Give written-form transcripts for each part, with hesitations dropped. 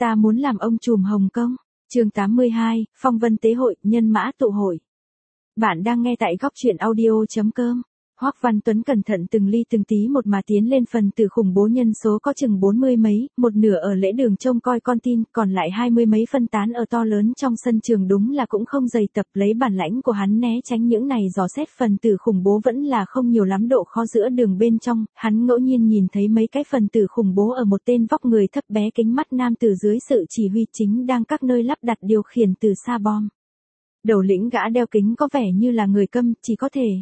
ta muốn làm ông trùm Hồng Kông. Chương 82, Phong vân tế hội, nhân mã tụ hội. Bạn đang nghe tại góc truyện audio.com. Hoắc Văn Tuấn cẩn thận từng ly từng tí một mà tiến lên phần tử khủng bố nhân số có chừng 40 mấy, một nửa ở lễ đường trông coi con tin, còn lại 20 mấy phân tán ở to lớn trong sân trường, đúng là cũng không dày tập. Lấy bản lãnh của hắn né tránh những này dò xét phần tử khủng bố vẫn là không nhiều lắm độ khó giữa đường bên trong, hắn ngẫu nhiên nhìn thấy mấy cái phần tử khủng bố ở một tên vóc người thấp bé kính mắt nam tử dưới sự chỉ huy chính đang các nơi lắp đặt điều khiển từ xa bom. Đầu lĩnh gã đeo kính có vẻ như là người Câm, chỉ có thể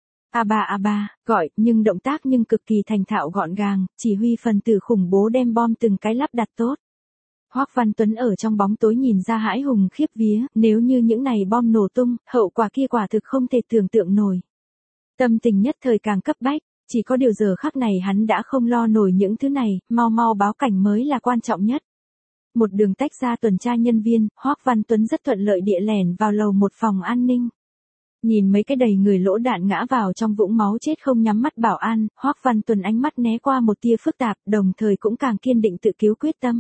a ba gọi, nhưng động tác cực kỳ thành thạo gọn gàng, chỉ huy phần tử khủng bố đem bom từng cái lắp đặt tốt. Hoắc Văn Tuấn ở trong bóng tối nhìn ra hãi hùng khiếp vía, nếu như những này bom nổ tung, hậu quả kia quả thực không thể tưởng tượng nổi. Tâm tình nhất thời càng cấp bách, chỉ có điều giờ khắc này hắn đã không lo nổi những thứ này, mau báo cảnh mới là quan trọng nhất. Một đường tách ra tuần tra nhân viên, Hoắc Văn Tuấn rất thuận lợi địa lẻn vào lầu một phòng an ninh. Nhìn mấy cái đầy người lỗ đạn ngã vào trong vũng máu chết không nhắm mắt bảo an, Hoắc Văn Tuấn ánh mắt né qua một tia phức tạp, đồng thời cũng càng kiên định tự cứu quyết tâm.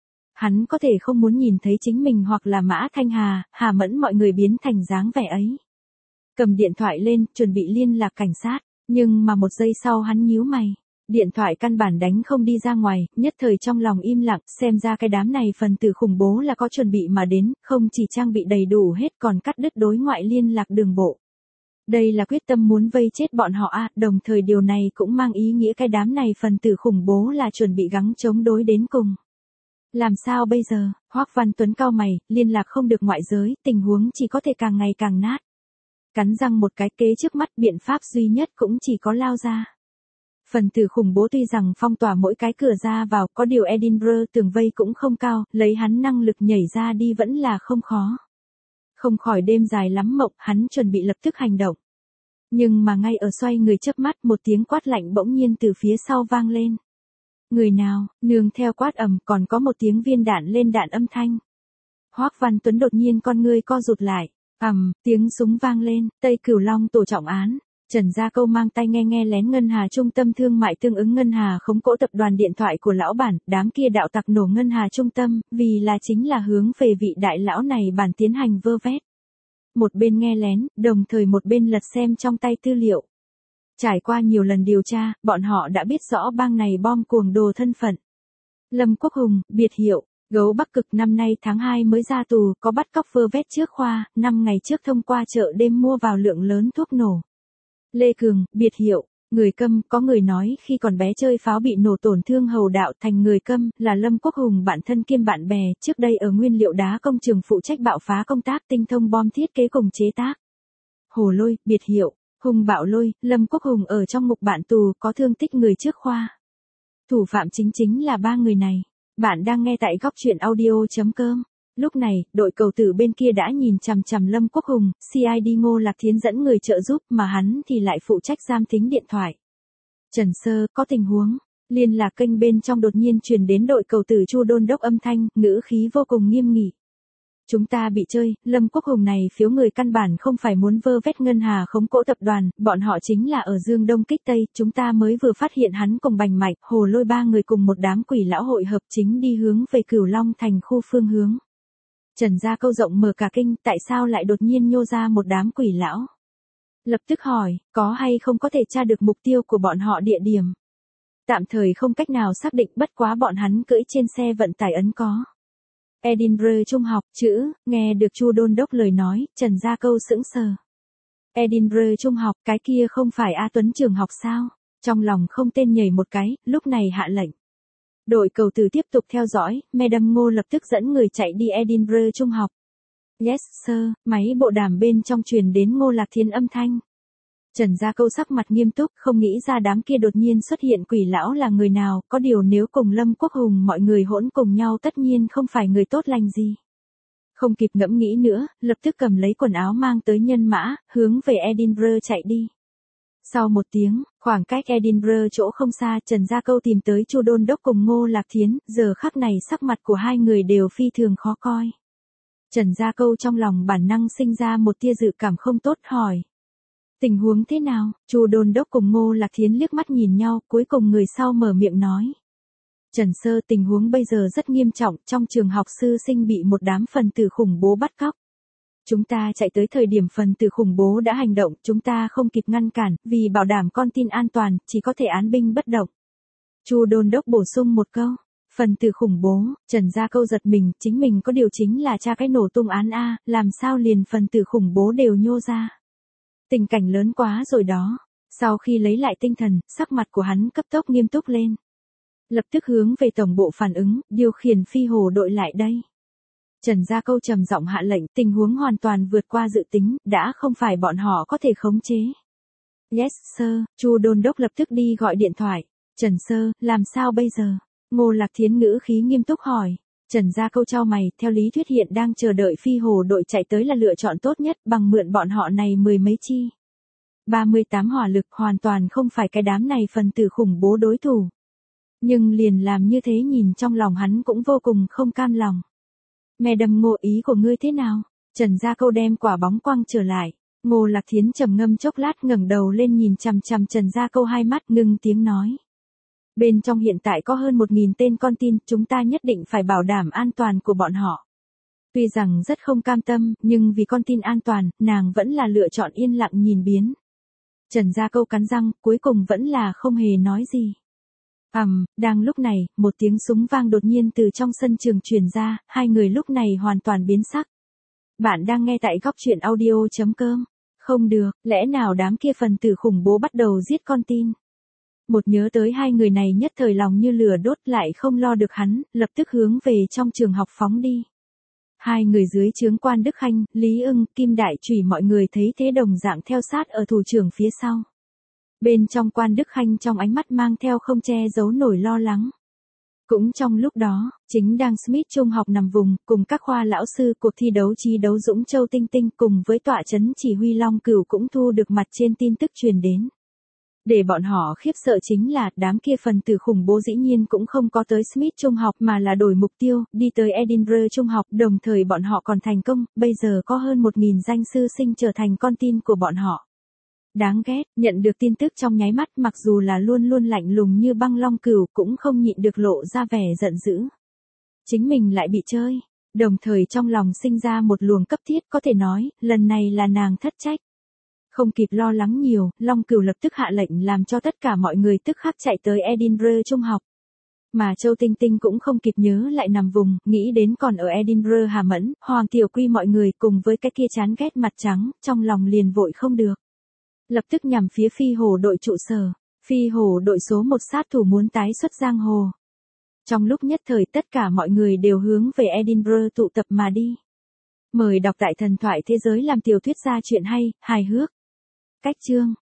Hắn có thể không muốn nhìn thấy chính mình hoặc là Mã Thanh Hà, Hà Mẫn mọi người biến thành dáng vẻ ấy. Cầm điện thoại lên, chuẩn bị liên lạc cảnh sát, nhưng mà một giây sau hắn nhíu mày. Điện thoại căn bản đánh không đi ra ngoài, nhất thời trong lòng im lặng, xem ra cái đám này phần tử khủng bố là có chuẩn bị mà đến, không chỉ trang bị đầy đủ hết còn cắt đứt đối ngoại liên lạc đường bộ. Đây là quyết tâm muốn vây chết bọn họ đồng thời điều này cũng mang ý nghĩa cái đám này phần tử khủng bố là chuẩn bị gắng chống đối đến cùng. Làm sao bây giờ? Hoắc Văn Tuấn cau mày, liên lạc không được ngoại giới, tình huống chỉ có thể càng ngày càng nát. Cắn răng một cái, kế trước mắt biện pháp duy nhất cũng chỉ có lao ra. Phần tử khủng bố tuy rằng phong tỏa mỗi cái cửa ra vào, có điều Edinburgh tường vây cũng không cao, lấy hắn năng lực nhảy ra đi vẫn là không khó. Không khỏi đêm dài lắm mộng, hắn chuẩn bị lập tức hành động. Nhưng mà ngay ở xoay người chớp mắt, một tiếng quát lạnh bỗng nhiên từ phía sau vang lên. Người nào? Nương theo quát ầm còn có một tiếng viên đạn lên đạn âm thanh. Hoắc Văn Tuấn đột nhiên con ngươi co rụt lại. Tiếng súng vang lên, Tây Cửu Long tổ trọng án. Trần Gia Câu mang tai nghe lén ngân hà trung tâm thương mại tương ứng ngân hà khống cỗ tập đoàn điện thoại của lão bản, đám kia đạo tặc nổ ngân hà trung tâm, vì là chính là hướng về vị đại lão này bản tiến hành vơ vét. Một bên nghe lén, đồng thời một bên lật xem trong tay tư liệu. Trải qua nhiều lần điều tra, bọn họ đã biết rõ bang này bom cuồng đồ thân phận. Lâm Quốc Hùng, biệt hiệu Gấu Bắc Cực, năm nay tháng 2 mới ra tù, có bắt cóc vơ vét trước khoa, 5 ngày trước thông qua chợ đêm mua vào lượng lớn thuốc nổ. Lê Cường, biệt hiệu người Câm, có người nói khi còn bé chơi pháo bị nổ tổn thương hầu đạo thành người Câm, là Lâm Quốc Hùng bạn thân kiêm bạn bè, trước đây ở nguyên liệu đá công trường phụ trách bạo phá công tác, tinh thông bom thiết kế cùng chế tác. Hồ Lôi, biệt hiệu Hùng Bạo Lôi, Lâm Quốc Hùng ở trong ngục bạn tù, có thương tích người trước khoa. Thủ phạm chính là 3 người này. Bạn đang nghe tại góc truyện audio.com. Lúc này, đội cầu tử bên kia đã nhìn chằm chằm Lâm Quốc Hùng, CID Ngô Lạc Thiến dẫn người trợ giúp mà hắn thì lại phụ trách giam thính điện thoại. Trần Sơ, có tình huống. Liên lạc kênh bên trong đột nhiên truyền đến đội cầu tử Chu đôn đốc âm thanh, ngữ khí vô cùng nghiêm nghị. Chúng ta bị chơi, Lâm Quốc Hùng này phiếu người căn bản không phải muốn vơ vét ngân hà khống cỗ tập đoàn, bọn họ chính là ở Dương Đông kích Tây, chúng ta mới vừa phát hiện hắn cùng Bành Mạch, Hồ Lôi 3 người cùng một đám quỷ lão hội hợp chính đi hướng về Cửu Long thành khu phương hướng. Trần Gia Câu rộng mở cả kinh, tại sao lại đột nhiên nhô ra một đám quỷ lão? Lập tức hỏi, có hay không có thể tra được mục tiêu của bọn họ địa điểm? Tạm thời không cách nào xác định, bất quá bọn hắn cưỡi trên xe vận tải ấn có. Edinburgh Trung học, chữ, nghe được Chu đôn đốc lời nói, Trần Gia Câu sững sờ. Edinburgh Trung học, cái kia không phải A Tuấn trường học sao? Trong lòng không tên nhảy một cái, lúc này hạ lệnh. Đội cầu tử tiếp tục theo dõi, Madam Ngô lập tức dẫn người chạy đi Edinburgh Trung học. Yes sir, máy bộ đàm bên trong truyền đến Ngô Lạc Thiến âm thanh. Trần Gia Câu sắc mặt nghiêm túc, không nghĩ ra đám kia đột nhiên xuất hiện quỷ lão là người nào, có điều nếu cùng Lâm Quốc Hùng mọi người hỗn cùng nhau tất nhiên không phải người tốt lành gì. Không kịp ngẫm nghĩ nữa, lập tức cầm lấy quần áo mang tới nhân mã, hướng về Edinburgh chạy đi. Sau một tiếng, khoảng cách Edinburgh chỗ không xa, Trần Gia Câu tìm tới Chu đôn đốc cùng Ngô Lạc Thiến, giờ khắc này sắc mặt của hai người đều phi thường khó coi. Trần Gia Câu trong lòng bản năng sinh ra một tia dự cảm không tốt, hỏi. Tình huống thế nào? Chu đôn đốc cùng Ngô Lạc Thiến liếc mắt nhìn nhau, cuối cùng người sau mở miệng nói. Trần Sơ, tình huống bây giờ rất nghiêm trọng, trong trường học sư sinh bị một đám phần tử khủng bố bắt cóc. Chúng ta chạy tới thời điểm phần tử khủng bố đã hành động, chúng ta không kịp ngăn cản, vì bảo đảm con tin an toàn, chỉ có thể án binh bất động. Chu đôn đốc bổ sung một câu. Phần tử khủng bố, Trần Gia Câu giật mình, chính mình có điều chính là tra cái nổ tung án A, làm sao liền phần tử khủng bố đều nhô ra. Tình cảnh lớn quá rồi đó. Sau khi lấy lại tinh thần, sắc mặt của hắn cấp tốc nghiêm túc lên. Lập tức hướng về tổng bộ phản ứng, điều khiển phi hồ đội lại đây. Trần Gia Câu trầm giọng hạ lệnh, tình huống hoàn toàn vượt qua dự tính, đã không phải bọn họ có thể khống chế. Yes sir, Chu đôn đốc lập tức đi gọi điện thoại. Trần Sơ, làm sao bây giờ? Ngô Lạc Thiến ngữ khí nghiêm túc hỏi. Trần Gia Câu chau mày, theo lý thuyết hiện đang chờ đợi phi hồ đội chạy tới là lựa chọn tốt nhất, bằng mượn bọn họ này mười mấy chi. 38 hỏa lực hoàn toàn không phải cái đám này phần tử khủng bố đối thủ. Nhưng liền làm như thế nhìn trong lòng hắn cũng vô cùng không cam lòng. Mẹ đầm Ngô, ý của ngươi thế nào? Trần Gia Câu đem quả bóng quăng trở lại. Ngô Lạc Thiến trầm ngâm chốc lát ngẩng đầu lên nhìn chằm chằm Trần Gia Câu hai mắt ngưng tiếng nói. Bên trong hiện tại có hơn 1.000 tên con tin, chúng ta nhất định phải bảo đảm an toàn của bọn họ. Tuy rằng rất không cam tâm, nhưng vì con tin an toàn, nàng vẫn là lựa chọn yên lặng nhìn biến. Trần Gia Câu cắn răng, cuối cùng vẫn là không hề nói gì. Đang lúc này, một tiếng súng vang đột nhiên từ trong sân trường truyền ra, hai người lúc này hoàn toàn biến sắc. Bạn đang nghe tại góc truyện audio.com. Không được, lẽ nào đám kia phần tử khủng bố bắt đầu giết con tin? Một nhớ tới hai người này nhất thời lòng như lửa đốt lại không lo được hắn, lập tức hướng về trong trường học phóng đi. Hai người dưới trướng Quan Đức Khanh, Lý Ưng, Kim Đại Chủy mọi người thấy thế đồng dạng theo sát ở thủ trưởng phía sau. Bên trong Quan Đức Khanh trong ánh mắt mang theo không che giấu nổi lo lắng. Cũng trong lúc đó, chính đang Smith Trung học nằm vùng, cùng các khoa lão sư cuộc thi đấu trí đấu Dũng Châu Tinh Tinh cùng với tọa chấn chỉ huy Long Cửu cũng thu được mặt trên tin tức truyền đến. Để bọn họ khiếp sợ chính là đám kia phần tử khủng bố dĩ nhiên cũng không có tới Smith Trung học mà là đổi mục tiêu, đi tới Edinburgh Trung học, đồng thời bọn họ còn thành công, bây giờ có hơn 1.000 danh sư sinh trở thành con tin của bọn họ. Đáng ghét, nhận được tin tức trong nháy mắt mặc dù là luôn luôn lạnh lùng như băng Long Cửu cũng không nhịn được lộ ra vẻ giận dữ. Chính mình lại bị chơi, đồng thời trong lòng sinh ra một luồng cấp thiết có thể nói, lần này là nàng thất trách. Không kịp lo lắng nhiều, Long Cửu lập tức hạ lệnh làm cho tất cả mọi người tức khắc chạy tới Edinburgh Trung học. Mà Châu Tinh Tinh cũng không kịp nhớ lại nằm vùng, nghĩ đến còn ở Edinburgh Hà Mẫn, Hoàng Tiểu Quy mọi người cùng với cái kia chán ghét mặt trắng, trong lòng liền vội không được. Lập tức nhằm phía phi hồ đội trụ sở, phi hồ đội số 1 sát thủ muốn tái xuất giang hồ. Trong lúc nhất thời tất cả mọi người đều hướng về Edinburgh tụ tập mà đi. Mời đọc tại Thần thoại thế giới làm tiểu thuyết gia truyện hay, hài hước. Cách chương